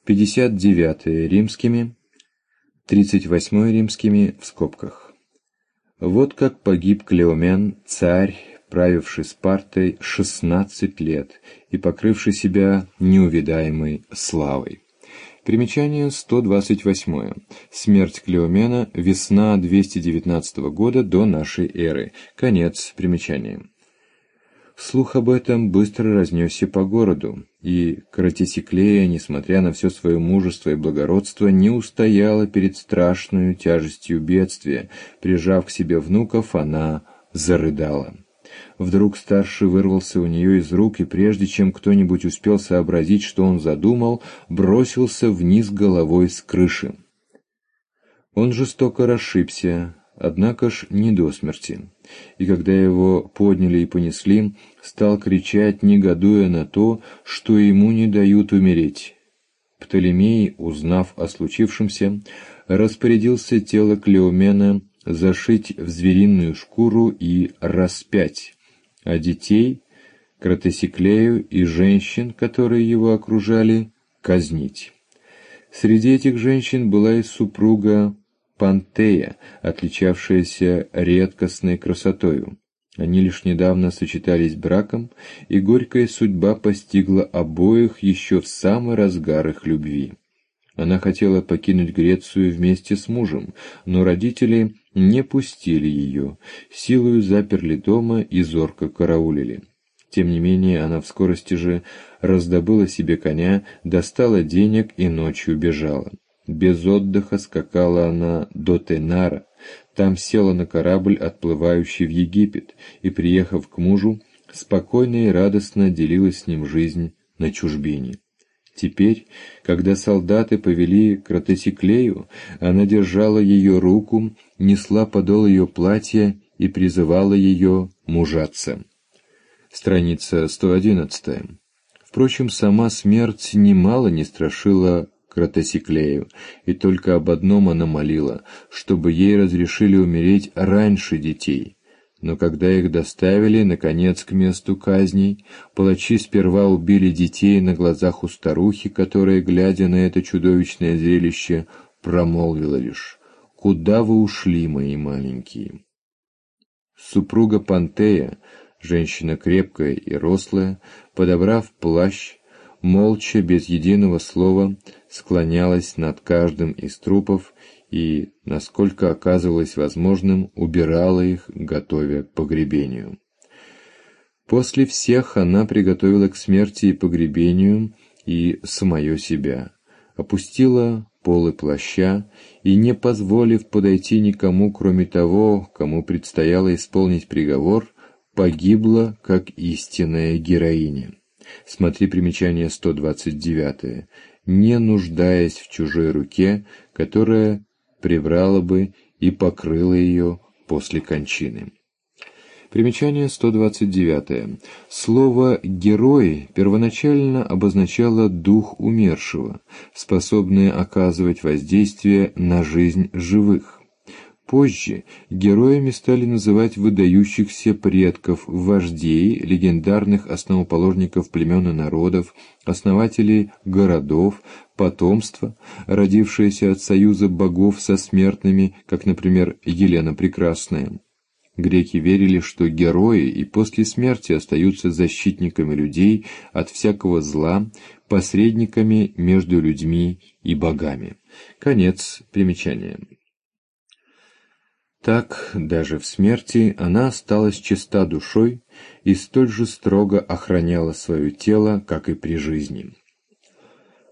59 римскими, 38 римскими в скобках. Вот как погиб Клеомен, царь, правивший Спартой 16 лет и покрывший себя неувидаемой славой. Примечание 128. Смерть Клеомена. Весна 219 года до нашей эры. Конец примечания. Слух об этом быстро разнесся по городу, и Кратисиклея, несмотря на все свое мужество и благородство, не устояла перед страшной тяжестью бедствия. Прижав к себе внуков, она зарыдала. Вдруг старший вырвался у нее из рук, и прежде чем кто-нибудь успел сообразить, что он задумал, бросился вниз головой с крыши. Он жестоко расшибся, однако ж не до смерти, и когда его подняли и понесли, стал кричать, негодуя на то, что ему не дают умереть. Птолемей, узнав о случившемся, распорядился тело Клеомена зашить в звериную шкуру и распять, а детей, Кратисиклею и женщин, которые его окружали, казнить. Среди этих женщин была и супруга Пантея, отличавшаяся редкостной красотою. Они лишь недавно сочетались браком, и горькая судьба постигла обоих еще в самый разгар их любви. Она хотела покинуть Грецию вместе с мужем, но родители не пустили ее, силою заперли дома и зорко караулили. Тем не менее, она в скорости же раздобыла себе коня, достала денег и ночью бежала. Без отдыха скакала она до Тенара, там села на корабль, отплывающий в Египет, и, приехав к мужу, спокойно и радостно делила с ним жизнь на чужбине. Теперь, когда солдаты повели Кратисиклею, она держала ее руку, несла подол ее платья и призывала ее мужаться. Страница 111. Впрочем, сама смерть немало не страшила Кратисиклею, и только об одном она молила, чтобы ей разрешили умереть раньше детей. Но когда их доставили, наконец, к месту казней, палачи сперва убили детей на глазах у старухи, которая, глядя на это чудовищное зрелище, промолвила лишь: «Куда вы ушли, мои маленькие?» Супруга Пантея, женщина крепкая и рослая, подобрав плащ, молча, без единого слова, склонялась над каждым из трупов и, насколько оказывалось возможным, убирала их, готовя к погребению. После всех она приготовила к смерти и погребению и самое себя, опустила полы плаща и, не позволив подойти никому, кроме того, кому предстояло исполнить приговор, погибла как истинная героиня. Смотри примечание 129, не нуждаясь в чужой руке, которая прибрала бы и покрыла ее после кончины. Примечание 129. Слово «герой» первоначально обозначало дух умершего, способный оказывать воздействие на жизнь живых. Позже героями стали называть выдающихся предков, вождей, легендарных основоположников племен и народов, основателей городов, потомство, родившееся от союза богов со смертными, как, например, Елена Прекрасная. Греки верили, что герои и после смерти остаются защитниками людей от всякого зла, посредниками между людьми и богами. Конец примечания. Так, даже в смерти она осталась чиста душой и столь же строго охраняла свое тело, как и при жизни.